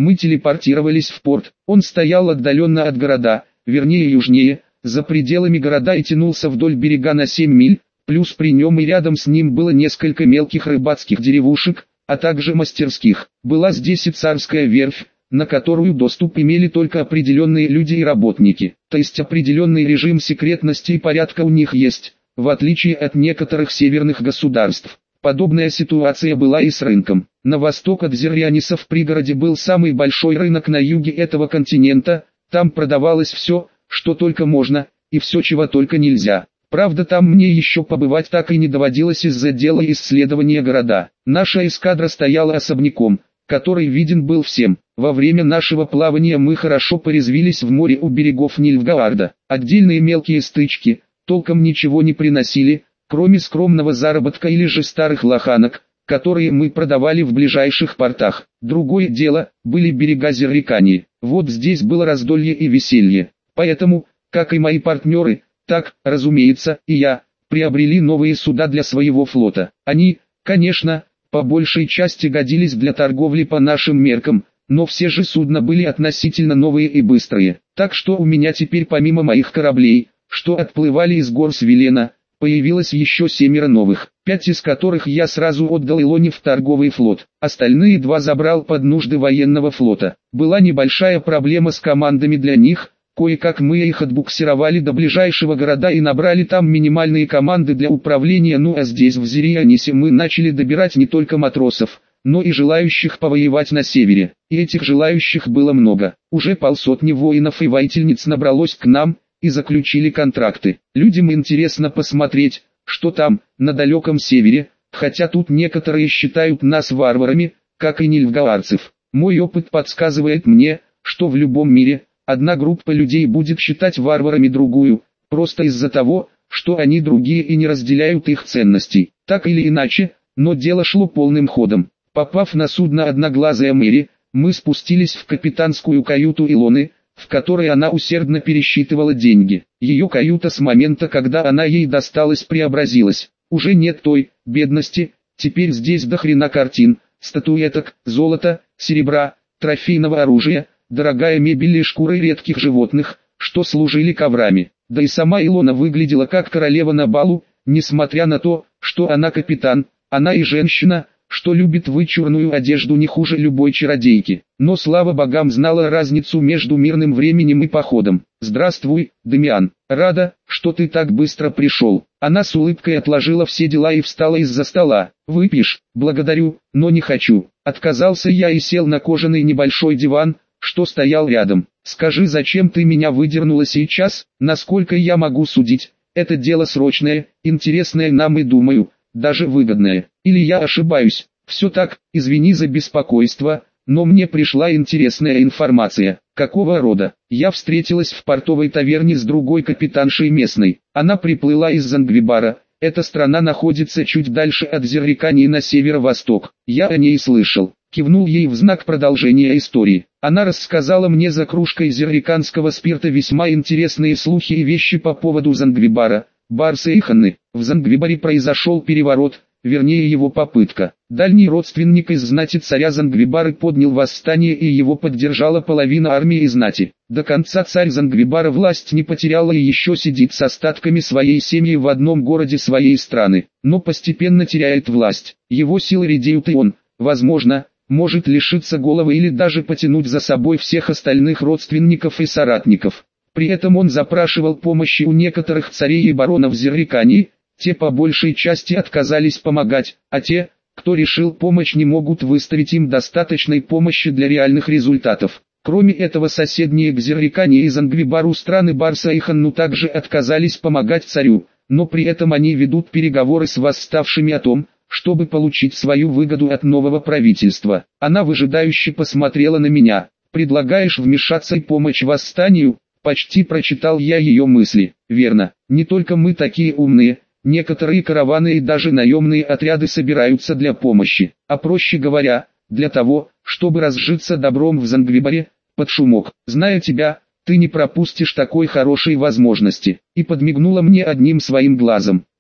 Мы телепортировались в порт. Он стоял отдаленно от города, вернее южнее, за пределами города и тянулся вдоль берега на 7 миль, плюс при нем и рядом с ним было несколько мелких рыбацких деревушек, а также мастерских. Была здесь и царская верфь, на которую доступ имели только определенные люди и работники. То есть определенный режим секретности и порядка у них есть, в отличие от некоторых северных государств. Подобная ситуация была и с рынком. На восток от Зеррианиса в пригороде был самый большой рынок на юге этого континента, там продавалось все, что только можно, и все, чего только нельзя. Правда, там мне еще побывать так и не доводилось из-за дела исследования города. Наша эскадра стояла особняком, который виден был всем. Во время нашего плавания мы хорошо порезвились в море у берегов Нильфгаарда. Отдельные мелкие стычки толком ничего не приносили, кроме скромного заработка или же старых лоханок, которые мы продавали в ближайших портах. Другое дело, были берега Зеррикании. Вот здесь было раздолье и веселье. Поэтому, как и мои партнеры, так, разумеется, и я, приобрели новые суда для своего флота. Они, конечно, по большей части годились для торговли по нашим меркам, но все же судна были относительно новые и быстрые. Так что у меня теперь помимо моих кораблей, что отплывали из гор Свилена, появилось еще 7 новых, 5 из которых я сразу отдал Илоне в торговый флот. Остальные 2 забрал под нужды военного флота. Была небольшая проблема с командами для них. Кое-как мы их отбуксировали до ближайшего города и набрали там минимальные команды для управления. Ну а здесь в Зеррианисе мы начали добирать не только матросов, но и желающих повоевать на севере. И этих желающих было много. Уже 500 воинов и воительниц набралось к нам, и заключили контракты. Людям интересно посмотреть, что там, на далеком севере, хотя тут некоторые считают нас варварами, как и нильфгаарцев. Мой опыт подсказывает мне, что в любом мире, одна группа людей будет считать варварами другую, просто из-за того, что они другие и не разделяют их ценностей. Так или иначе, но дело шло полным ходом. Попав на судно «Одноглазая Мэри», мы спустились в капитанскую каюту Илоны, в которой она усердно пересчитывала деньги. Ее каюта с момента, когда она ей досталась, преобразилась. Уже нет той бедности, теперь здесь до хрена картин, статуэток, золота, серебра, трофейного оружия, дорогая мебель и шкуры редких животных, что служили коврами. Да и сама Илона выглядела как королева на балу, несмотря на то, что она капитан, она и женщина, что любит вычурную одежду не хуже любой чародейки. Но слава богам знала разницу между мирным временем и походом. «Здравствуй, Дамиан, рада, что ты так быстро пришел». Она с улыбкой отложила все дела и встала из-за стола. «Выпьешь?» «Благодарю, но не хочу». Отказался я и сел на кожаный небольшой диван, что стоял рядом. «Скажи, зачем ты меня выдернула сейчас? Насколько я могу судить, это дело срочное, интересное нам и, думаю, даже выгодное. Или я ошибаюсь?» «Все так, извини за беспокойство, но мне пришла интересная информация». «Какого рода?» «Я встретилась в портовой таверне с другой капитаншей местной. Она приплыла из Зангвибара. Эта страна находится чуть дальше от Зеррикании на северо-восток. Я о ней слышал». Кивнул ей в знак продолжения истории. Она рассказала мне за кружкой зерриканского спирта весьма интересные слухи и вещи по поводу Зангвибара, Барса и Ханны. В Зангвибаре произошел переворот, вернее его попытка. Дальний родственник из знати царя Зангвибара поднял восстание, и его поддержала половина армии и знати. До конца царь Зангвибара власть не потерял и еще сидит с остатками своей семьи в одном городе своей страны, но постепенно теряет власть. Его силы редеют, и он, возможно, может лишиться головы или даже потянуть за собой всех остальных родственников и соратников. При этом он запрашивал помощи у некоторых царей и баронов Зеррикании, те по большей части отказались помогать, а те, кто решил помочь, не могут выставить им достаточной помощи для реальных результатов. Кроме этого, соседние к Зеррикании и Зангвибару страны Барса и Ханну также отказались помогать царю, но при этом они ведут переговоры с восставшими о том, чтобы получить свою выгоду от нового правительства. Она выжидающе посмотрела на меня. «Предлагаешь вмешаться и помочь восстанию?» Почти прочитал я ее мысли. «Верно, не только мы такие умные, некоторые караваны и даже наемные отряды собираются для помощи, а проще говоря, для того, чтобы разжиться добром в Зангвибаре, под шумок. Зная тебя, ты не пропустишь такой хорошей возможности». И подмигнула мне одним своим глазом.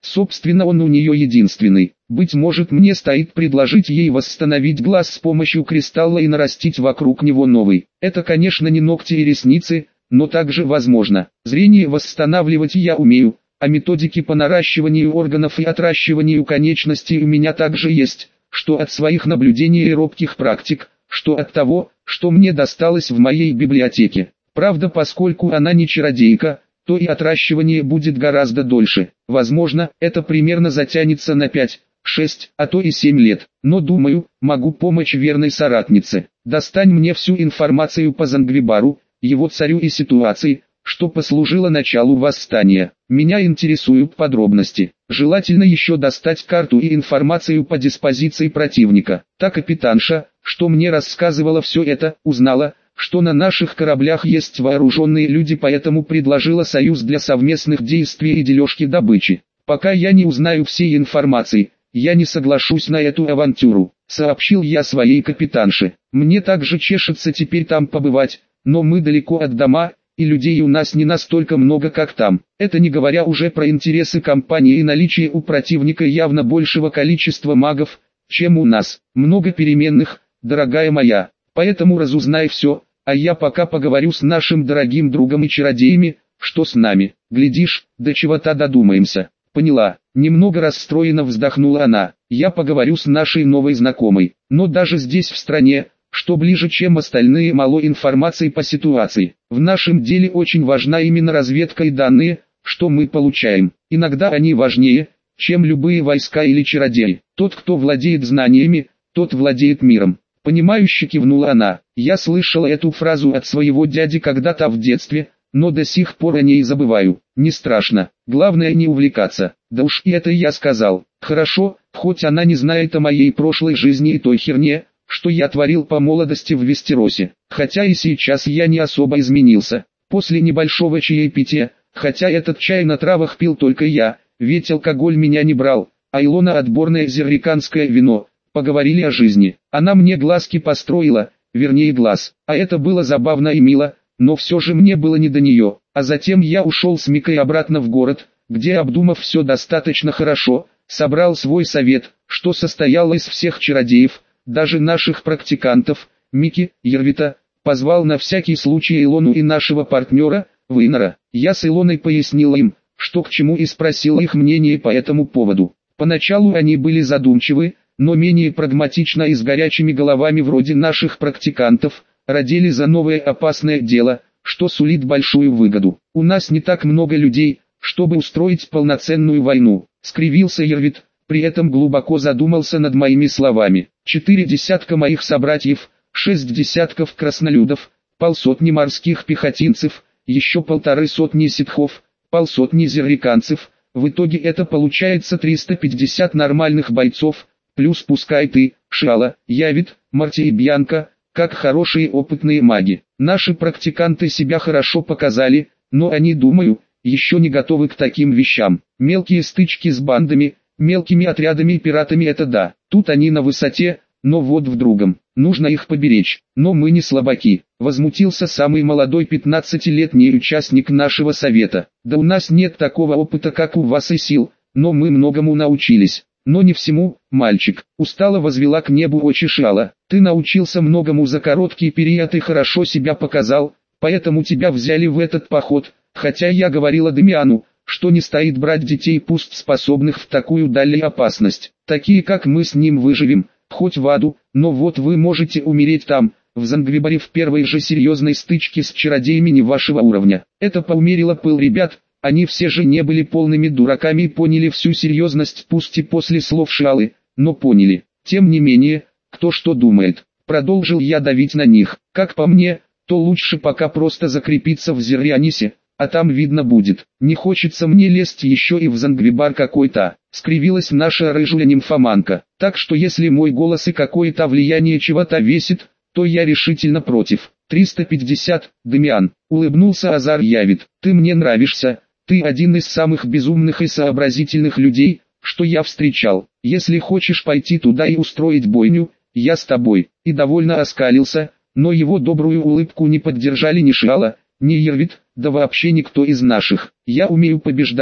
Собственно, он у нее единственный. Быть может, мне стоит предложить ей восстановить глаз с помощью кристалла и нарастить вокруг него новый. Это, конечно, не ногти и ресницы, но также возможно. Зрение восстанавливать я умею, а методики по наращиванию органов и отращиванию конечностей у меня также есть, что от своих наблюдений и робких практик, что от того, что мне досталось в моей библиотеке. Правда, поскольку она не чародейка, то и отращивание будет гораздо дольше. Возможно, это примерно затянется на 5, 6, а то и 7 лет. Но думаю, могу помочь верной соратнице. Достань мне всю информацию по Зангвибару, его царю и ситуации, что послужило началу восстания. Меня интересуют подробности. Желательно еще достать карту и информацию по диспозиции противника. Та капитанша, что мне рассказывала все это, узнала, что на наших кораблях есть вооруженные люди, поэтому предложила союз для совместных действий и дележки добычи. Пока я не узнаю всей информации, я не соглашусь на эту авантюру, сообщил я своей капитанше. Мне также чешется теперь там побывать, но мы далеко от дома, и людей у нас не настолько много, как там. Это не говоря уже про интересы компании и наличие у противника явно большего количества магов, чем у нас. Много переменных, дорогая моя, поэтому разузнай все. А я пока поговорю с нашим дорогим другом и чародеями, что с нами. Глядишь, до чего-то додумаемся. Поняла. Немного расстроенно вздохнула она. Я поговорю с нашей новой знакомой. Но даже здесь в стране, что ближе, чем остальные, мало информации по ситуации. В нашем деле очень важна именно разведка и данные, что мы получаем. Иногда они важнее, чем любые войска или чародеи. Тот, кто владеет знаниями, тот владеет миром. Понимающе кивнула она. Я слышала эту фразу от своего дяди когда-то в детстве, но до сих пор о ней забываю. Не страшно, главное не увлекаться. Да уж и это я сказал. Хорошо, хоть она не знает о моей прошлой жизни и той херне, что я творил по молодости в Вестеросе. Хотя и сейчас я не особо изменился. После небольшого чаепития, хотя этот чай на травах пил только я, ведь алкоголь меня не брал, а Илона отборное зерриканское вино. Поговорили о жизни. Она мне глазки построила, вернее глаз. А это было забавно и мило, но все же мне было не до нее. А затем я ушел с Микой обратно в город, где, обдумав все достаточно хорошо, собрал свой совет, что состоял из всех чародеев, даже наших практикантов, Мики, Ервита, позвал на всякий случай Илону и нашего партнера, Вейнера. Я с Илоной пояснил им, что к чему, и спросил их мнение по этому поводу. Поначалу они были задумчивы, но менее прагматично и с горячими головами вроде наших практикантов, родили за новое опасное дело, что сулит большую выгоду. У нас не так много людей, чтобы устроить полноценную войну, скривился Ервит, при этом глубоко задумался над моими словами. 4 десятка моих собратьев, 6 десятков краснолюдов, полсотни морских пехотинцев, еще 150 ситхов, полсотни зерриканцев, в итоге это получается 350 нормальных бойцов, плюс пускай ты, Шала, Явит, Марти и Бьянка, как хорошие опытные маги. Наши практиканты себя хорошо показали, но они, думаю, еще не готовы к таким вещам. Мелкие стычки с бандами, мелкими отрядами и пиратами — это да, тут они на высоте, но вот в другом. Нужно их поберечь. Но мы не слабаки. Возмутился самый молодой 15-летний участник нашего совета. Да у нас нет такого опыта, как у вас, и сил, но мы многому научились. Но не всему, мальчик. Устало возвела к небу очи Шала. Ты научился многому за короткий период и хорошо себя показал, поэтому тебя взяли в этот поход, хотя я говорила Демиану, что не стоит брать детей, пусть способных в такую даль и опасность. Такие как мы с ним выживем, хоть в аду, но вот вы можете умереть там, в Зангвибаре, в первой же серьезной стычке с чародеями не вашего уровня. Это поумерило пыл ребят. Они все же не были полными дураками и поняли всю серьезность, пусть и после слов Шалы, но поняли. Тем не менее, кто что думает, продолжил я давить на них. Как по мне, то лучше пока просто закрепиться в Зеррианисе, а там видно будет. Не хочется мне лезть еще и в Зангвибар какой-то, скривилась наша рыжая нимфоманка. Так что если мой голос и какое-то влияние чего-то весит, то я решительно против. 350, Демиан, улыбнулся Азар Явит. Ты мне нравишься. Ты один из самых безумных и сообразительных людей, что я встречал. Если хочешь пойти туда и устроить бойню, я с тобой. И довольно оскалился, но его добрую улыбку не поддержали ни Шала, ни Ервит, да вообще никто из наших. Я умею побеждать,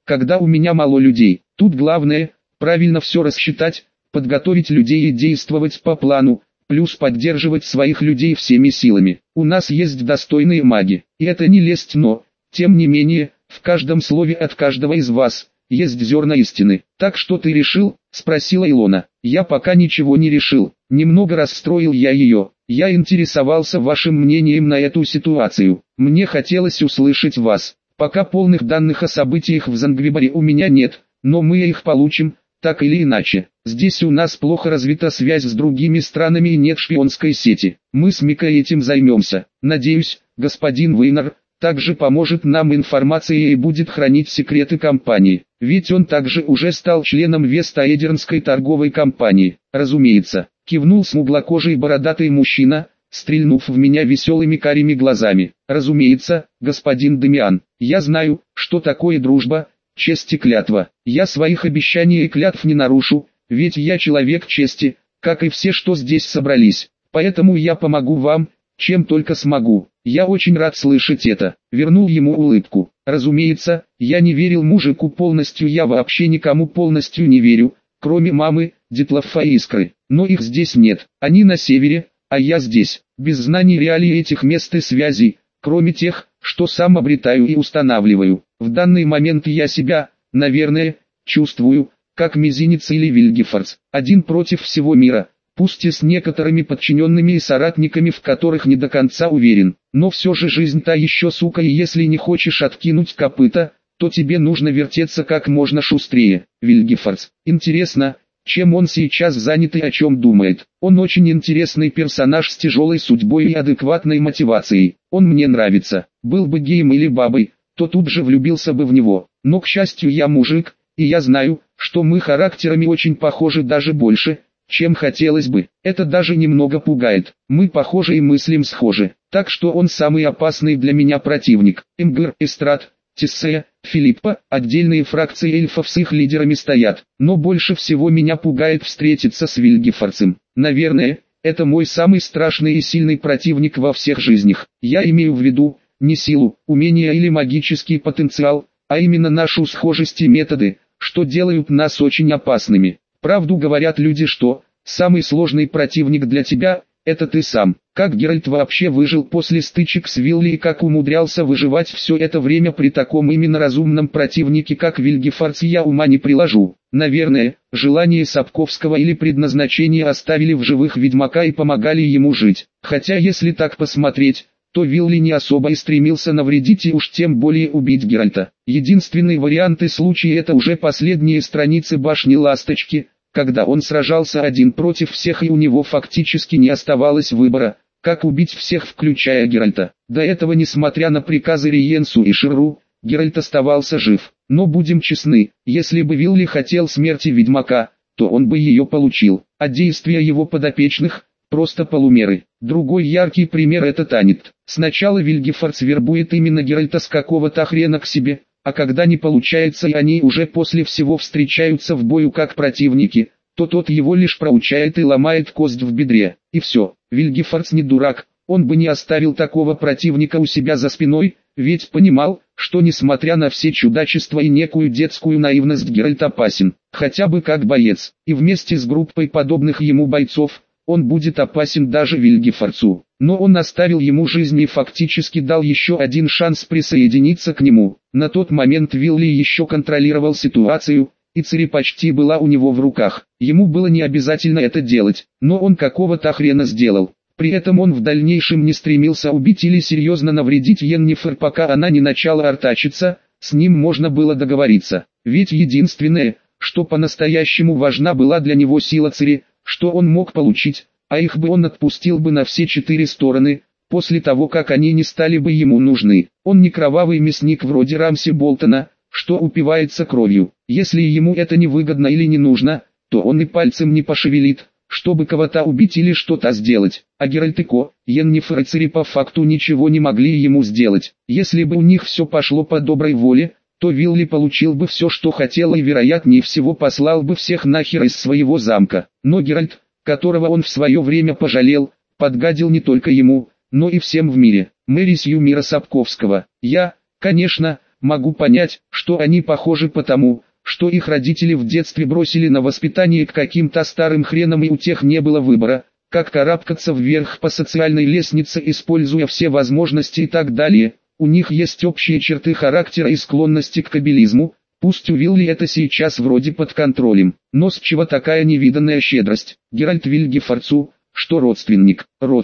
когда у меня мало людей. Тут главное, правильно все рассчитать, подготовить людей и действовать по плану, плюс поддерживать своих людей всеми силами. У нас есть достойные маги, и это не лесть, но, тем не менее, в каждом слове от каждого из вас есть зерна истины. Так что ты решил? Спросила Илона. Я пока ничего не решил. Немного расстроил я ее. Я интересовался вашим мнением на эту ситуацию. Мне хотелось услышать вас. Пока полных данных о событиях в Зангвибаре у меня нет, но мы их получим, так или иначе. Здесь у нас плохо развита связь с другими странами и нет шпионской сети. Мы с Микой этим займемся. Надеюсь, господин Вейнер также поможет нам информацией и будет хранить секреты компании. Ведь он также уже стал членом Вест-Аэдернской торговой компании. Разумеется, кивнул смуглокожий бородатый мужчина, стрельнув в меня веселыми карими глазами. Разумеется, господин Демиан, я знаю, что такое дружба, честь и клятва. Я своих обещаний и клятв не нарушу, ведь я человек чести, как и все, что здесь собрались. Поэтому я помогу вам, чем только смогу. Я очень рад слышать это. Вернул ему улыбку. Разумеется, я не верил мужику полностью, я вообще никому полностью не верю, кроме мамы, Детлафа и Искры. Но их здесь нет. Они на севере, а я здесь. Без знаний реалий этих мест и связей, кроме тех, что сам обретаю и устанавливаю. В данный момент я себя, наверное, чувствую, как Мизинец или Вильгефордс, один против всего мира. Пусть и с некоторыми подчиненными и соратниками, в которых не до конца уверен, но все же жизнь та еще сука, и если не хочешь откинуть копыта, то тебе нужно вертеться как можно шустрее. Вильгефордс. Интересно, чем он сейчас занят и о чем думает. Он очень интересный персонаж с тяжелой судьбой и адекватной мотивацией. Он мне нравится. Был бы геем или бабой, то тут же влюбился бы в него. Но к счастью я мужик, и я знаю, что мы характерами очень похожи, даже больше, чем хотелось бы. Это даже немного пугает. Мы похожи и мыслим схожи. Так что он самый опасный для меня противник. Эмгыр, Эстрад, Тиссея, Филиппа, отдельные фракции эльфов с их лидерами стоят. Но больше всего меня пугает встретиться с Вильгефордсом. Наверное, это мой самый страшный и сильный противник во всех жизнях. Я имею в виду, не силу, умения или магический потенциал, а именно нашу схожесть и методы, что делают нас очень опасными. Правду говорят люди, что самый сложный противник для тебя – это ты сам. Как Геральт вообще выжил после стычек с Вилли и как умудрялся выживать все это время при таком именно разумном противнике, как Вильгефордс, я ума не приложу. Наверное, желание Сапковского или предназначение оставили в живых ведьмака и помогали ему жить. Хотя если так посмотреть, то Вилли не особо и стремился навредить и уж тем более убить Геральта. Единственный вариант и случай — это уже последние страницы Башни Ласточки, когда он сражался один против всех и у него фактически не оставалось выбора, как убить всех, включая Геральта. До этого, несмотря на приказы Риенсу и Ширру, Геральт оставался жив. Но будем честны, если бы Вилли хотел смерти ведьмака, то он бы ее получил, а действия его подопечных – просто полумеры. Другой яркий пример – это Танит. Сначала Вильгефордс вербует именно Геральта с какого-то хрена к себе, а когда не получается и они уже после всего встречаются в бою как противники, то тот его лишь проучает и ломает кость в бедре. И все, Вильгефордс не дурак, он бы не оставил такого противника у себя за спиной, ведь понимал, что несмотря на все чудачества и некую детскую наивность, Геральт опасен, хотя бы как боец, и вместе с группой подобных ему бойцов, он будет опасен даже Вильгефордсу. Но он оставил ему жизнь и фактически дал еще один шанс присоединиться к нему. На тот момент Вилли еще контролировал ситуацию, и Цири почти была у него в руках. Ему было не обязательно это делать, но он какого-то хрена сделал. При этом он в дальнейшем не стремился убить или серьезно навредить Йеннифер, пока она не начала артачиться, с ним можно было договориться. Ведь единственное, что по-настоящему важна была для него сила Цири, что он мог получить, а их бы он отпустил бы на все 4 стороны, после того как они не стали бы ему нужны. Он не кровавый мясник вроде Рамси Болтона, что упивается кровью. Если ему это не выгодно или не нужно, то он и пальцем не пошевелит, чтобы кого-то убить или что-то сделать. А Геральт и Ко, Йеннифер и Цири по факту ничего не могли ему сделать. Если бы у них все пошло по доброй воле, то Вилли получил бы все, что хотел, и вероятнее всего послал бы всех нахер из своего замка. Но Геральт, которого он в свое время пожалел, подгадил не только ему, но и всем в мире. Мэри Сью мира Сапковского. Я, конечно, могу понять, что они похожи потому, что их родители в детстве бросили на воспитание к каким-то старым хренам и у тех не было выбора, как карабкаться вверх по социальной лестнице, используя все возможности и так далее. У них есть общие черты характера и склонности к кабелизму, пусть у Вилли это сейчас вроде под контролем, но с чего такая невиданная щедрость? Геральт Вильгефордсу, что родственник,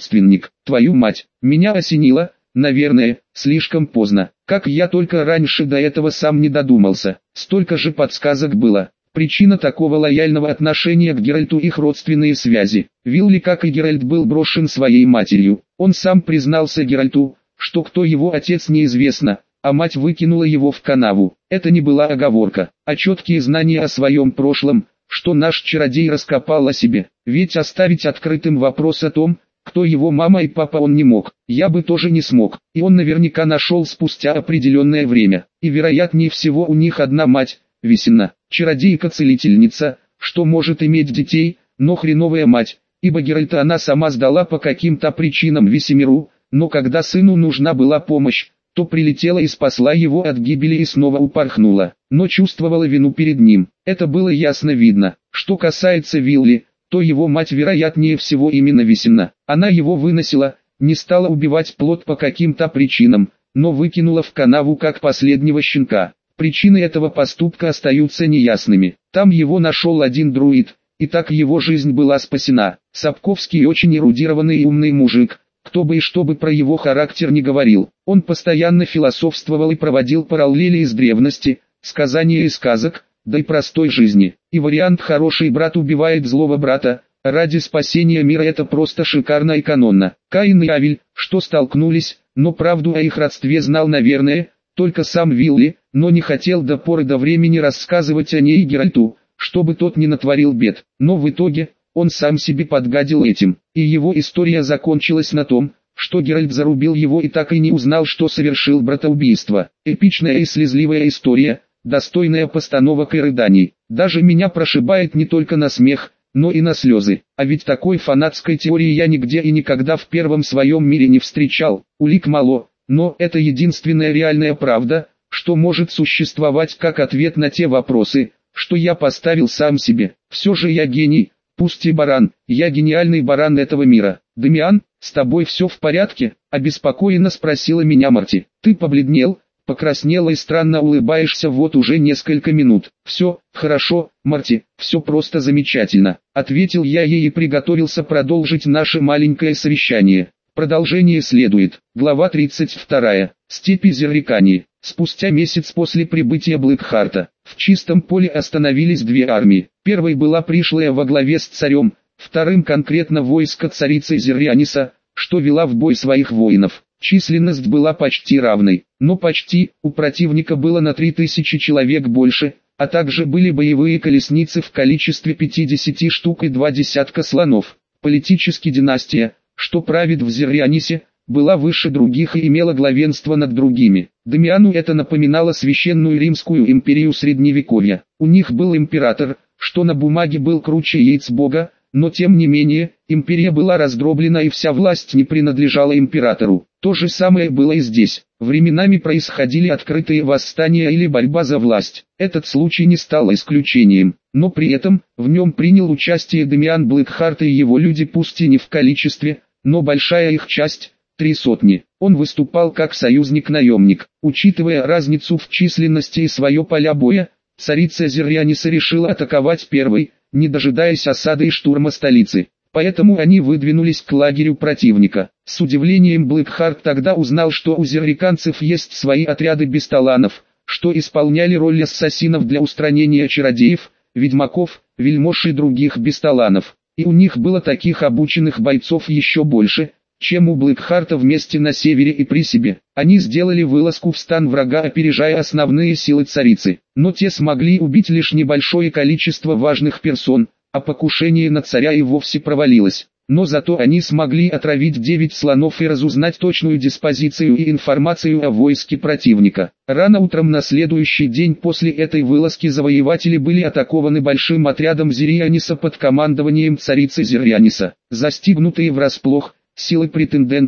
твою мать, меня осенило, наверное, слишком поздно, как я только раньше до этого сам не додумался, столько же подсказок было. Причина такого лояльного отношения к Геральту — их родственные связи. Вилли, как и Геральт, был брошен своей матерью. Он сам признался Геральту, что кто его отец неизвестно, а мать выкинула его в канаву. Это не была оговорка, а четкие знания о своем прошлом, что наш чародей раскопал о себе. Ведь оставить открытым вопрос о том, кто его мама и папа, он не мог. Я бы тоже не смог. И он наверняка нашел спустя определенное время. И вероятнее всего у них одна мать, Весенна, чародейка-целительница, что может иметь детей, но хреновая мать, ибо Геральта она сама сдала по каким-то причинам Весемиру, но когда сыну нужна была помощь, то прилетела и спасла его от гибели и снова упорхнула, но чувствовала вину перед ним. Это было ясно видно. Что касается Вилли, то его мать вероятнее всего именно Весенна. Она его выносила, не стала убивать плод по каким-то причинам, но выкинула в канаву как последнего щенка. Причины этого поступка остаются неясными. Там его нашел один друид, и так его жизнь была спасена. Сапковский очень эрудированный и умный мужик, кто бы и что бы про его характер не говорил. Он постоянно философствовал и проводил параллели из древности, сказания и сказок, да и простой жизни. И вариант «хороший брат убивает злого брата» ради спасения мира — это просто шикарно и канонно. Каин и Авель, что столкнулись, но правду о их родстве знал, наверное, только сам Вилли, но не хотел до поры до времени рассказывать о ней Геральту, чтобы тот не натворил бед. Но в итоге, он сам себе подгадил этим, и его история закончилась на том, что Геральт зарубил его и так и не узнал, что совершил братоубийство. Эпичная и слезливая история, достойная постановок и рыданий. Даже меня прошибает не только на смех, но и на слезы. А ведь такой фанатской теории я нигде и никогда в первом своем мире не встречал. Улик мало, но это единственная реальная правда, что может существовать как ответ на те вопросы, что я поставил сам себе. Все же я гений, пусть и баран, я гениальный баран этого мира. «Дамиан, с тобой все в порядке?» — обеспокоенно спросила меня Марти. «Ты побледнел, покраснела и странно улыбаешься вот уже несколько минут». «Все, хорошо, Марти, все просто замечательно», — ответил я ей и приготовился продолжить наше маленькое совещание. Продолжение следует. Глава 32. Степи Зеррикании. Спустя месяц после прибытия Блэкхарта, в чистом поле остановились две армии. Первой была пришлая во главе с царем, вторым конкретно войско царицы Зеррианиса, что вела в бой своих воинов. Численность была почти равной, но почти, у противника было на 3000 человек больше, а также были боевые колесницы в количестве 50 штук и 2 десятка слонов. Политически династия, что правит в Зеррианисе, была выше других и имела главенство над другими. Дамиану это напоминало священную Римскую империю Средневековья. У них был император, что на бумаге был круче яиц бога, но тем не менее, империя была раздроблена и вся власть не принадлежала императору. То же самое было и здесь. Временами происходили открытые восстания или борьба за власть. Этот случай не стал исключением, но при этом, в нем принял участие Дамиан Блэкхарт и его люди, пусть и не в количестве, но большая их часть, 300. Он выступал как союзник-наемник. Учитывая разницу в численности и свое поля боя, царица Зеррианиса решила атаковать первой, не дожидаясь осады и штурма столицы. Поэтому они выдвинулись к лагерю противника. С удивлением Блэкхарт тогда узнал, что у зерриканцев есть свои отряды бесталанов, что исполняли роль ассасинов для устранения чародеев, ведьмаков, вельмож и других бесталанов. И у них было таких обученных бойцов еще больше, чем у Блэкхарта вместе на севере и при себе. Они сделали вылазку в стан врага, опережая основные силы царицы, но те смогли убить лишь небольшое количество важных персон, а покушение на царя и вовсе провалилось. Но зато они смогли отравить 9 слонов и разузнать точную диспозицию и информацию о войске противника. Рано утром на следующий день после этой вылазки завоеватели были атакованы большим отрядом Зеррианиса под командованием царицы Зеррианиса. Застигнутые врасплох, силы претендента,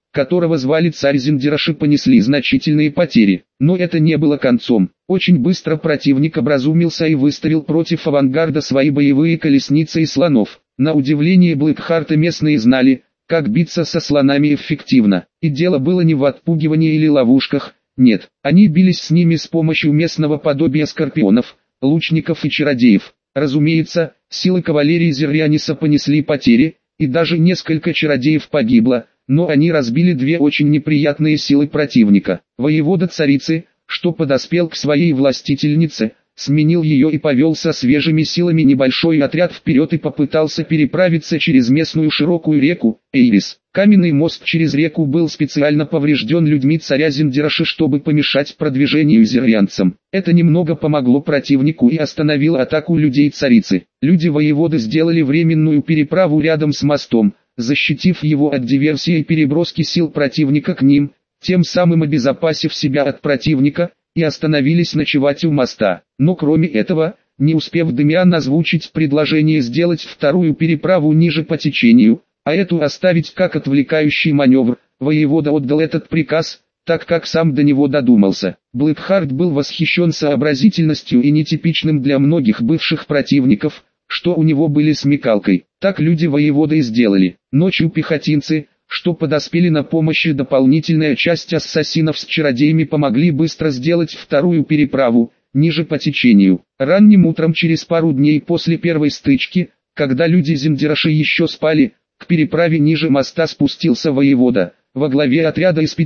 которого звали царь Зиндираши, понесли значительные потери. Но это не было концом. Очень быстро противник образумился и выставил против авангарда свои боевые колесницы и слонов. На удивление Блэкхарта местные знали, как биться со слонами эффективно. И дело было не в отпугивании или ловушках, нет. Они бились с ними с помощью местного подобия скорпионов, лучников и чародеев. Разумеется, силы кавалерии Зеррианиса понесли потери, и даже несколько чародеев погибло, но они разбили две очень неприятные силы противника. Воевода царицы, что подоспел к своей властительнице, сменил ее и повел со свежими силами небольшой отряд вперед и попытался переправиться через местную широкую реку Эйрис. Каменный мост через реку был специально поврежден людьми царя Зиндираши, чтобы помешать продвижению зеррианцам. Это немного помогло противнику и остановило атаку людей царицы. Люди воеводы сделали временную переправу рядом с мостом, защитив его от диверсии и переброски сил противника к ним, тем самым обезопасив себя от противника, и остановились ночевать у моста. Но кроме этого, не успев Демиан озвучить предложение сделать вторую переправу ниже по течению, а эту оставить как отвлекающий маневр, воевода отдал этот приказ, так как сам до него додумался. Блэкхарт был восхищен сообразительностью и нетипичным для многих бывших противников, что у него были смекалкой. Так люди воеводы и сделали. Ночью пехотинцы, что подоспели на помощь, и дополнительная часть ассасинов с чародеями помогли быстро сделать вторую переправу, ниже по течению. Ранним утром через пару дней после первой стычки, когда люди Зиндираши еще спали, к переправе ниже моста спустился воевода, во главе отряда из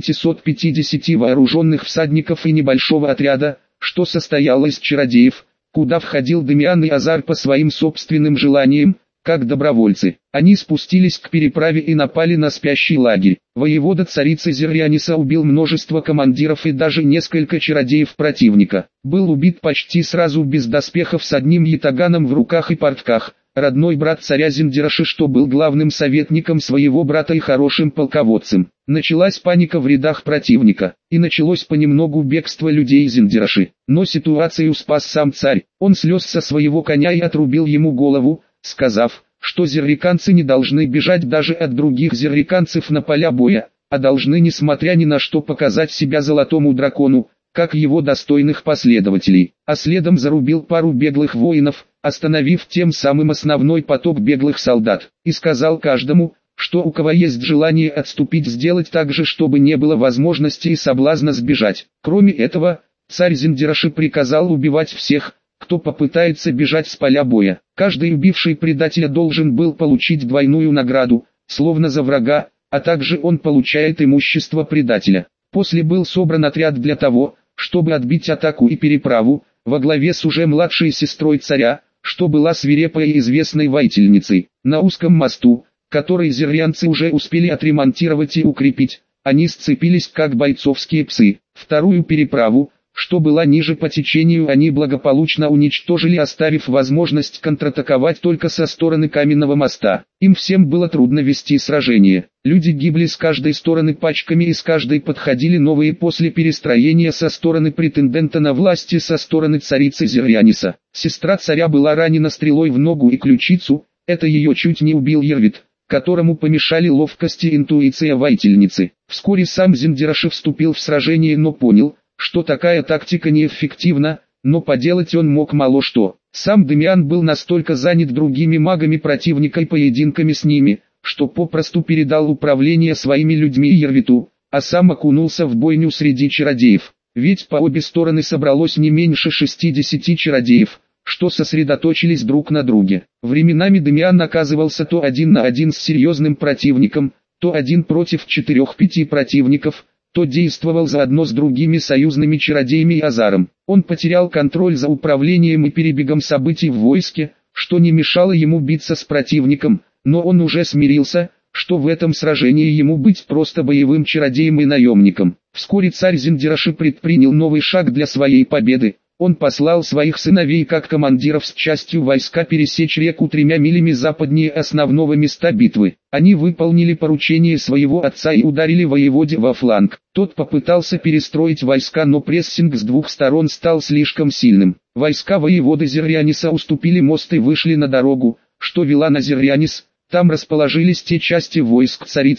550 вооруженных всадников и небольшого отряда, что состояло из чародеев, куда входил Демиан и Азар по своим собственным желаниям, как добровольцы. Они спустились к переправе и напали на спящий лагерь. Воевода царицы Зеррианиса убил множество командиров и даже несколько чародеев противника. Был убит почти сразу без доспехов с одним ятаганом в руках и портках, родной брат царя Зиндираши, что был главным советником своего брата и хорошим полководцем. Началась паника в рядах противника, и началось понемногу бегство людей Зиндираши. Но ситуацию спас сам царь. Он слез со своего коня и отрубил ему голову, сказав, что зерриканцы не должны бежать даже от других зерриканцев на поля боя, а должны несмотря ни на что показать себя золотому дракону, как его достойных последователей. А следом зарубил пару беглых воинов, остановив тем самым основной поток беглых солдат, и сказал каждому, что у кого есть желание отступить, сделать так же, чтобы не было возможности и соблазна сбежать. Кроме этого, царь Зиндираши приказал убивать всех, кто попытается бежать с поля боя. Каждый убивший предателя должен был получить двойную награду, словно за врага, а также он получает имущество предателя. После был собран отряд для того, чтобы отбить атаку и переправу, во главе с уже младшей сестрой царя, что была свирепой и известной воительницей. На узком мосту, который зеррианцы уже успели отремонтировать и укрепить, они сцепились как бойцовские псы. Вторую переправу, что была ниже по течению, они благополучно уничтожили, оставив возможность контратаковать только со стороны каменного моста. Им всем было трудно вести сражение. Люди гибли с каждой стороны пачками, и с каждой подходили новые после перестроения со стороны претендента на власти, со стороны царицы Зеррианиса. Сестра царя была ранена стрелой в ногу и ключицу, это ее чуть не убил Ервит, которому помешали ловкость и интуиция воительницы. Вскоре сам Зиндираши вступил в сражение, но понял, что такая тактика неэффективна, но поделать он мог мало что. Сам Демиан был настолько занят другими магами противника и поединками с ними, что попросту передал управление своими людьми Ервиту, а сам окунулся в бойню среди чародеев. Ведь по обе стороны собралось не меньше 60 чародеев, что сосредоточились друг на друге. Временами Демиан оказывался то один на один с серьезным противником, то один против 4-5 противников, то действовал заодно с другими союзными чародеями и Азаром. Он потерял контроль за управлением и перебегом событий в войске, что не мешало ему биться с противником, но он уже смирился, что в этом сражении ему быть просто боевым чародеем и наемником. Вскоре царь Зиндираши предпринял новый шаг для своей победы. Он послал своих сыновей как командиров с частью войска пересечь реку 3 милями западнее основного места битвы. Они выполнили поручение своего отца и ударили воеводе во фланг. Тот попытался перестроить войска, но прессинг с двух сторон стал слишком сильным. Войска воеводы Зеррианиса уступили мост и вышли на дорогу, что вела на Зеррианис. Там расположились те части войск царицы,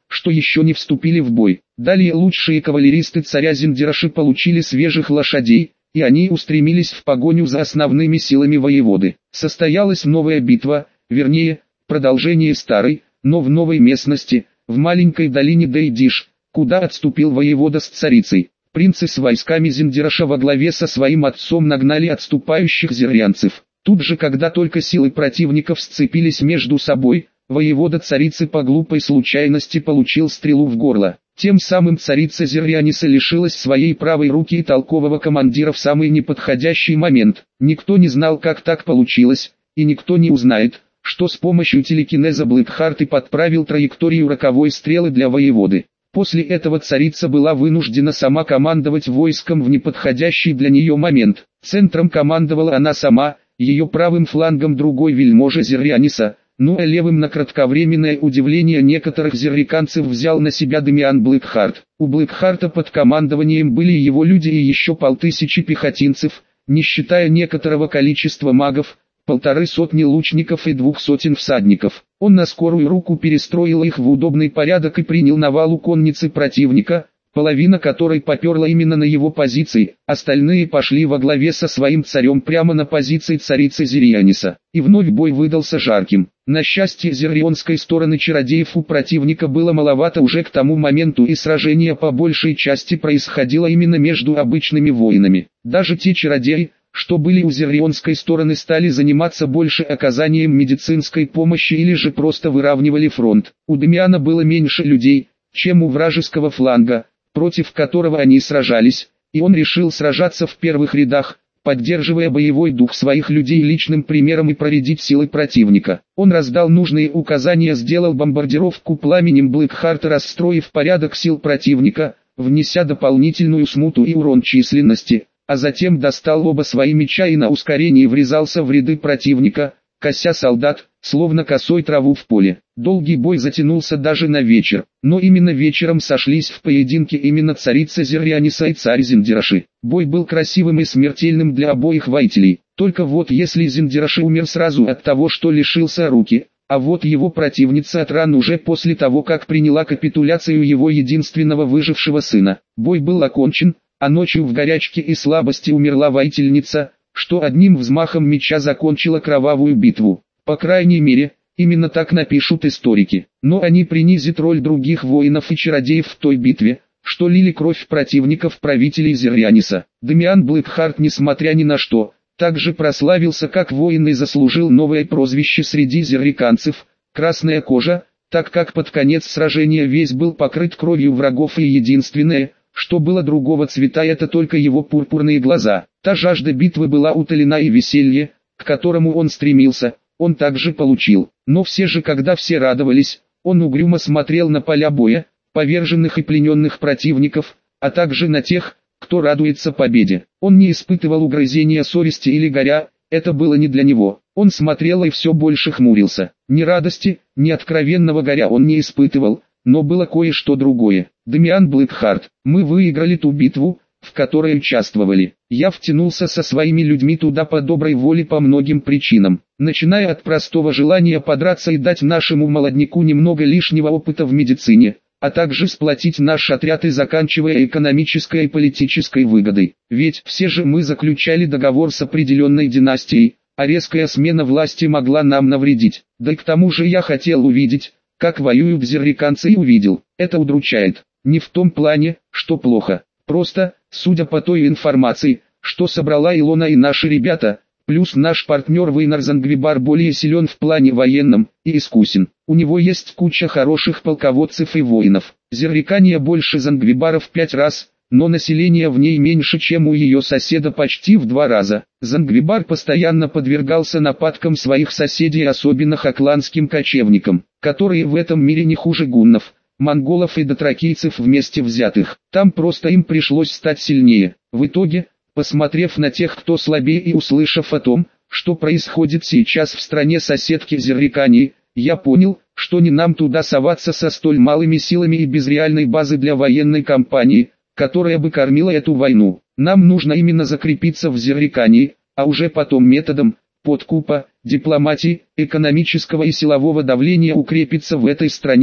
что еще не вступили в бой. Далее лучшие кавалеристы царя Зиндираши получили свежих лошадей, и они устремились в погоню за основными силами воеводы. Состоялась новая битва, вернее, продолжение старой, но в новой местности, в маленькой долине Дейдиш, куда отступил воевода с царицей. Принцы с войсками Зиндираша во главе со своим отцом нагнали отступающих зирянцев. Тут же, когда только силы противников сцепились между собой, воевода царицы по глупой случайности получил стрелу в горло. Тем самым царица Зиряниса лишилась своей правой руки и толкового командира в самый неподходящий момент. Никто не знал, как так получилось, и никто не узнает, что с помощью телекинеза Блэкхарт и подправил траекторию роковой стрелы для воеводы. После этого царица была вынуждена сама командовать войском в неподходящий для нее момент. Центром командовала она сама, ее правым флангом другой вельможа Зиряниса, ну а левым на кратковременное удивление некоторых зирриканцев взял на себя Дамиан Блэкхарт. У Блэкхарта под командованием были его люди и еще 500 пехотинцев, не считая некоторого количества магов, 150 лучников и 200 всадников. Он на скорую руку перестроил их в удобный порядок и принял навалу конницы противника, половина которой поперла именно на его позиции, остальные пошли во главе со своим царем прямо на позиции царицы Зиряниса. И вновь бой выдался жарким. На счастье зирионской стороны чародеев у противника было маловато уже к тому моменту, и сражение по большей части происходило именно между обычными воинами. Даже те чародеи, что были у зирионской стороны, стали заниматься больше оказанием медицинской помощи или же просто выравнивали фронт. У Дамиана было меньше людей, чем у вражеского фланга, против которого они сражались, и он решил сражаться в первых рядах, поддерживая боевой дух своих людей личным примером и проредить силы противника. Он раздал нужные указания, сделал бомбардировку пламенем Блэкхарта, расстроив порядок сил противника, внеся дополнительную смуту и урон численности, а затем достал оба свои меча и на ускорении врезался в ряды противника, кося солдат, словно косой траву в поле. Долгий бой затянулся даже на вечер, но именно вечером сошлись в поединке именно царица Зиряниса и царь Зиндираши. Бой был красивым и смертельным для обоих воителей, только вот если Зиндираши умер сразу от того, что лишился руки, а вот его противница от ран уже после того, как приняла капитуляцию его единственного выжившего сына. Бой был окончен, а ночью в горячке и слабости умерла воительница, что одним взмахом меча закончила кровавую битву. По крайней мере, именно так напишут историки. Но они принизят роль других воинов и чародеев в той битве, что лили кровь противников правителей Зиряниса. Дамиан Блэкхарт, несмотря ни на что, также прославился как воин и заслужил новое прозвище среди зирриканцев – «Красная кожа», так как под конец сражения весь был покрыт кровью врагов, и единственное, что было другого цвета, это только его пурпурные глаза. Та жажда битвы была утолена, и веселье, к которому он стремился, он также получил. Но все же, когда все радовались, он угрюмо смотрел на поля боя, поверженных и плененных противников, а также на тех, кто радуется победе. Он не испытывал угрызения совести или горя, это было не для него. Он смотрел и все больше хмурился. Ни радости, ни откровенного горя он не испытывал, но было кое-что другое. Дамиан Блэкхарт, мы выиграли ту битву, в которой участвовали. Я втянулся со своими людьми туда по доброй воле по многим причинам, начиная от простого желания подраться и дать нашему молодняку немного лишнего опыта в медицине, а также сплотить наш отряд, и заканчивая экономической и политической выгодой. Ведь все же мы заключали договор с определенной династией, а резкая смена власти могла нам навредить. Да и к тому же я хотел увидеть, как воюют зирриканцы, и увидел. Это удручает. Не в том плане, что плохо. Просто, судя по той информации, что собрала Илона и наши ребята, плюс наш партнер Вейнар Зангвибар более силен в плане военном и искусен. У него есть куча хороших полководцев и воинов. Зиррикания больше Зангвибара в 5 раз, но население в ней меньше, чем у ее соседа, почти в 2 раза. Зангвибар постоянно подвергался нападкам своих соседей, особенно хакланским кочевникам, которые в этом мире не хуже гуннов, монголов и дотракийцев вместе взятых. Там просто им пришлось стать сильнее. В итоге, посмотрев на тех, кто слабее, и услышав о том, что происходит сейчас в стране соседки Зиррикании, я понял, что не нам туда соваться со столь малыми силами и без реальной базы для военной кампании, которая бы кормила эту войну. Нам нужно именно закрепиться в Зиррикании, а уже потом методом подкупа, дипломатии, экономического и силового давления укрепиться в этой стране,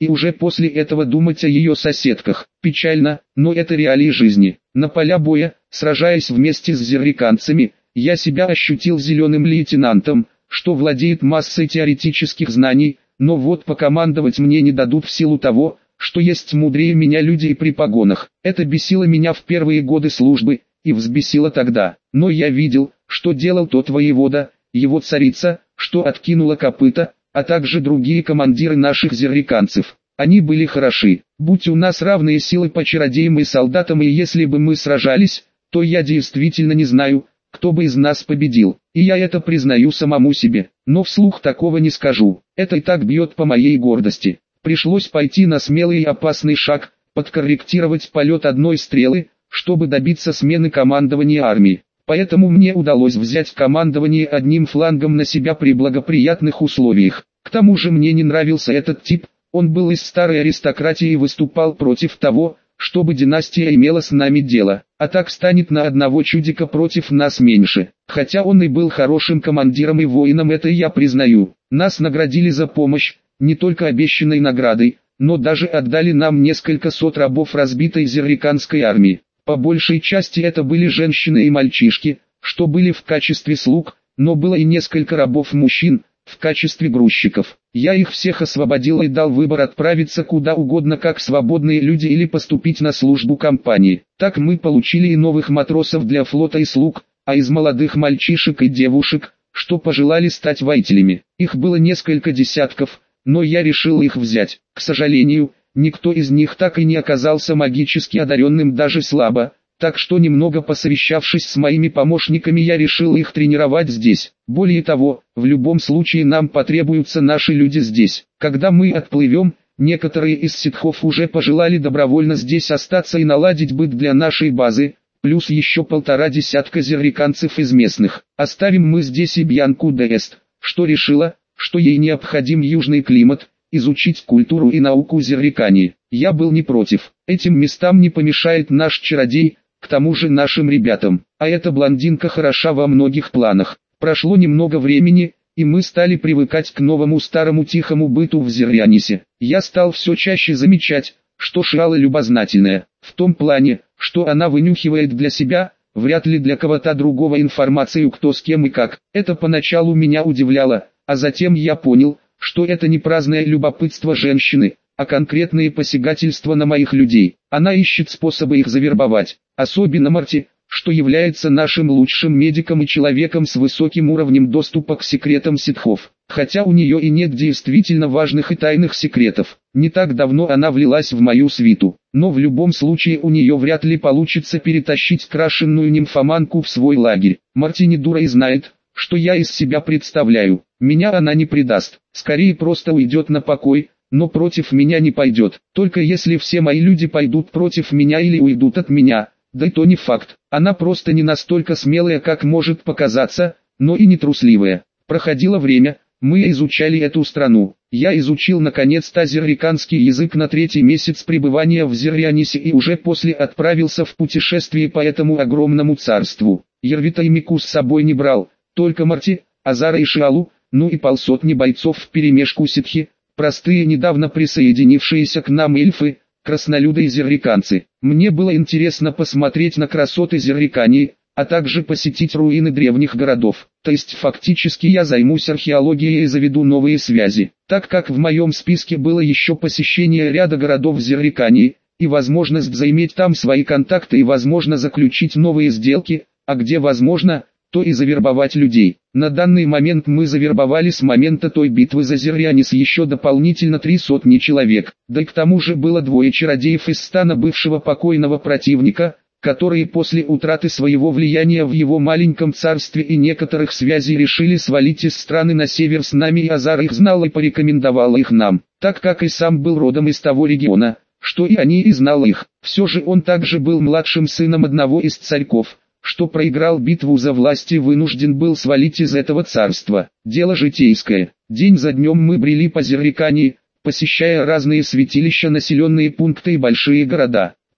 и уже после этого думать о ее соседках. Печально, но это реалии жизни. На поля боя, сражаясь вместе с зерриканцами, я себя ощутил зеленым лейтенантом, что владеет массой теоретических знаний, но вот покомандовать мне не дадут в силу того, что есть мудрее меня люди и при погонах. Это бесило меня в первые годы службы, и взбесило тогда. Но я видел, что делал тот воевода, его царица, что откинула копыта, а также другие командиры наших зерриканцев. Они были хороши. Будь у нас равные силы по чародеям и солдатам, и если бы мы сражались, то я действительно не знаю, кто бы из нас победил. И я это признаю самому себе, но вслух такого не скажу. Это и так бьет по моей гордости. Пришлось пойти на смелый и опасный шаг, подкорректировать полет одной стрелы, чтобы добиться смены командования армии. Поэтому мне удалось взять командование одним флангом на себя при благоприятных условиях. К тому же мне не нравился этот тип, он был из старой аристократии и выступал против того, чтобы династия имела с нами дело, а так станет на одного чудика против нас меньше. Хотя он и был хорошим командиром и воином, это я признаю. Нас наградили за помощь, не только обещанной наградой, но даже отдали нам несколько сот рабов разбитой зерриканской армии. По большей части это были женщины и мальчишки, что были в качестве слуг, но было и несколько рабов-мужчин, в качестве грузчиков. Я их всех освободил и дал выбор отправиться куда угодно как свободные люди или поступить на службу компании. Так мы получили и новых матросов для флота и слуг, а из молодых мальчишек и девушек, что пожелали стать воителями. Их было несколько десятков, но я решил их взять. К сожалению, никто из них так и не оказался магически одаренным даже слабо, так что немного посовещавшись с моими помощниками, я решил их тренировать здесь. Более того, в любом случае нам потребуются наши люди здесь. Когда мы отплывем, некоторые из ситхов уже пожелали добровольно здесь остаться и наладить быт для нашей базы, плюс еще 1,5 десятка зерриканцев из местных. Оставим мы здесь и Бьянку де Эст, что решила, что ей необходим южный климат, изучить культуру и науку зеррикании. Я был не против. Этим местам не помешает наш чародей, к тому же нашим ребятам. А эта блондинка хороша во многих планах. Прошло немного времени, и мы стали привыкать к новому старому тихому быту в Зеррианисе. Я стал все чаще замечать, что Шиала любознательная, в том плане, что она вынюхивает для себя, вряд ли для кого-то другого информацию, кто с кем и как. Это поначалу меня удивляло, а затем я понял, что это не праздное любопытство женщины, а конкретные посягательства на моих людей. Она ищет способы их завербовать, особенно Марти, что является нашим лучшим медиком и человеком с высоким уровнем доступа к секретам ситхов. Хотя у нее и нет действительно важных и тайных секретов. Не так давно она влилась в мою свиту, но в любом случае у нее вряд ли получится перетащить крашенную нимфоманку в свой лагерь. Марти не дура и знает, что я из себя представляю. Меня она не предаст, скорее просто уйдет на покой, но против меня не пойдет. Только если все мои люди пойдут против меня или уйдут от меня, да и то не факт. Она просто не настолько смелая, как может показаться, но и не трусливая. Проходило время, мы изучали эту страну. Я изучил наконец-то зерриканский язык на 3-й месяц пребывания в Зеррианисе и уже после отправился в путешествие по этому огромному царству. Ярвита и Мику с собой не брал, только Марти, Азара и Шиалу, ну и 150 бойцов вперемешку ситхи, простые недавно присоединившиеся к нам эльфы, краснолюды и зерриканцы. Мне было интересно посмотреть на красоты Зеррикании, а также посетить руины древних городов. То есть фактически я займусь археологией и заведу новые связи, так как в моем списке было еще посещение ряда городов Зеррикании, и возможность заиметь там свои контакты и возможно заключить новые сделки, а где возможно, то и завербовать людей. На данный момент мы завербовали с момента той битвы за Зеррианис еще дополнительно 300 человек, да и к тому же было 2 чародеев из стана бывшего покойного противника, которые после утраты своего влияния в его маленьком царстве и некоторых связей решили свалить из страны на север с нами, и Азар их знал и порекомендовал их нам, так как и сам был родом из того региона, что и они и знал их. Все же он также был младшим сыном одного из царьков, что проиграл битву за власть и вынужден был свалить из этого царства. Дело житейское. День за днем мы брели по Зеррикании, посещая разные святилища, населенные пункты и большие города.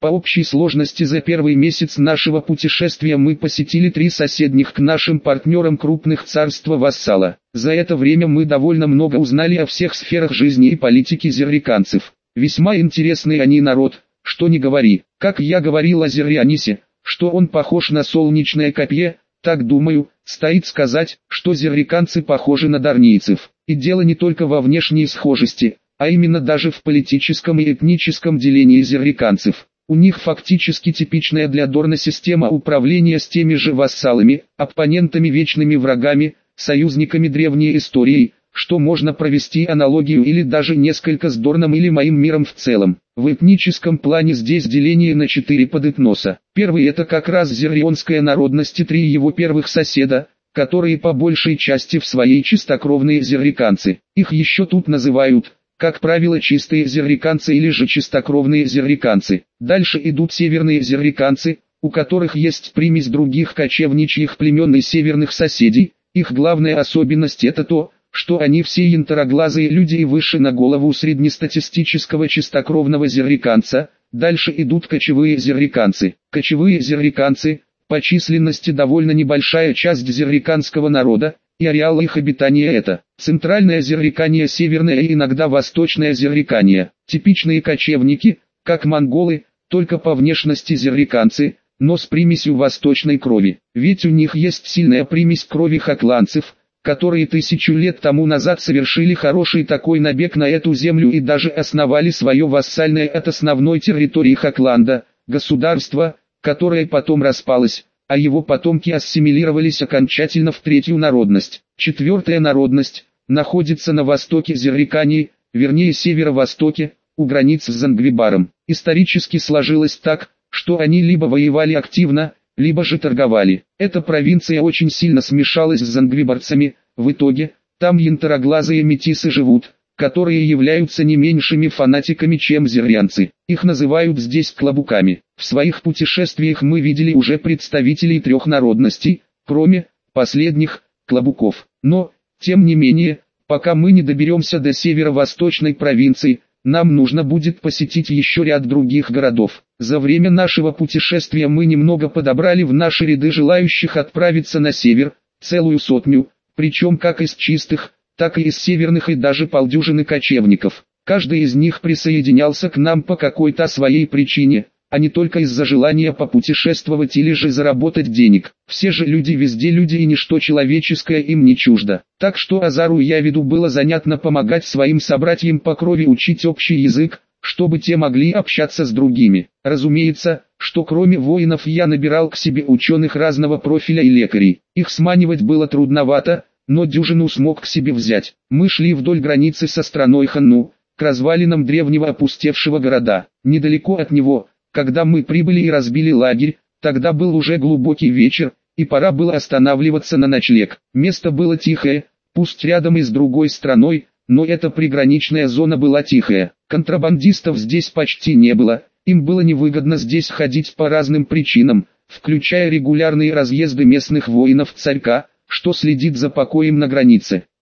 По общей сложности за первый месяц нашего путешествия мы посетили 3 соседних к нашим партнерам крупных царства-вассала. За это время мы довольно много узнали о всех сферах жизни и политики зерриканцев. Весьма интересный они народ, что ни говори. Как я говорил о Зеррианисе, что он похож на солнечное копье, так думаю, стоит сказать, что зерриканцы похожи на дарнийцев. И дело не только во внешней схожести, а именно даже в политическом и этническом делении зерриканцев. У них фактически типичная для Дорна система управления с теми же вассалами, оппонентами, вечными врагами, союзниками древней историей, что можно провести аналогию или даже несколько с Дорном или моим миром в целом. В этническом плане здесь деление на 4 подэтноса. Первый — это как раз зеррионская народность и 3 его первых соседа, которые по большей части в своей чистокровные зерриканцы. Их еще тут называют, как правило, чистые зерриканцы или же чистокровные зерриканцы. Дальше идут северные зерриканцы, у которых есть примесь других кочевничьих племен и северных соседей. Их главная особенность — это то, что они все янтароглазые люди и выше на голову среднестатистического чистокровного зерриканца. Дальше идут кочевые зерриканцы. Кочевые зерриканцы — по численности довольно небольшая часть зерриканского народа, и ареал их обитания — это центральное зерриканье, северное и иногда восточное зерриканье. Типичные кочевники, как монголы, только по внешности зерриканцы, но с примесью восточной крови. Ведь у них есть сильная примесь крови хакланцев, которые 1000 лет тому назад совершили хороший такой набег на эту землю и даже основали свое вассальное от основной территории Хакланда государство, которое потом распалось, а его потомки ассимилировались окончательно в 3-ю народность. 4-я народность находится на востоке Зеррикании, вернее северо-востоке, у границ с Зангвибаром. Исторически сложилось так, что они либо воевали активно, либо же торговали. Эта провинция очень сильно смешалась с зангвибарцами, в итоге, там янтароглазые метисы живут, которые являются не меньшими фанатиками, чем зеррянцы. Их называют здесь клобуками. В своих путешествиях мы видели уже представителей 3 народностей, кроме последних, клобуков. Но, тем не менее, пока мы не доберемся до северо-восточной провинции, нам нужно будет посетить еще ряд других городов. За время нашего путешествия мы немного подобрали в наши ряды желающих отправиться на север, целую 100, причем как из чистых, так и из северных и даже полдюжины кочевников. Каждый из них присоединялся к нам по какой-то своей причине, а не только из-за желания попутешествовать или же заработать денег. Все же люди везде люди, и ничто человеческое им не чуждо. Так что Азару и Явиду было занятно помогать своим собратьям по крови учить общий язык, чтобы те могли общаться с другими. Разумеется, что кроме воинов я набирал к себе ученых разного профиля и лекарей. Их сманивать было трудновато, но дюжину смог к себе взять. Мы шли вдоль границы со страной Ханну, к развалинам древнего опустевшего города. Недалеко от него, когда мы прибыли и разбили лагерь, тогда был уже глубокий вечер, и пора было останавливаться на ночлег. Место было тихое, пусть рядом и с другой страной, но эта приграничная зона была тихая. Контрабандистов здесь почти не было, им было невыгодно здесь ходить по разным причинам, включая регулярные разъезды местных воинов царька, что следит за покоем на границе.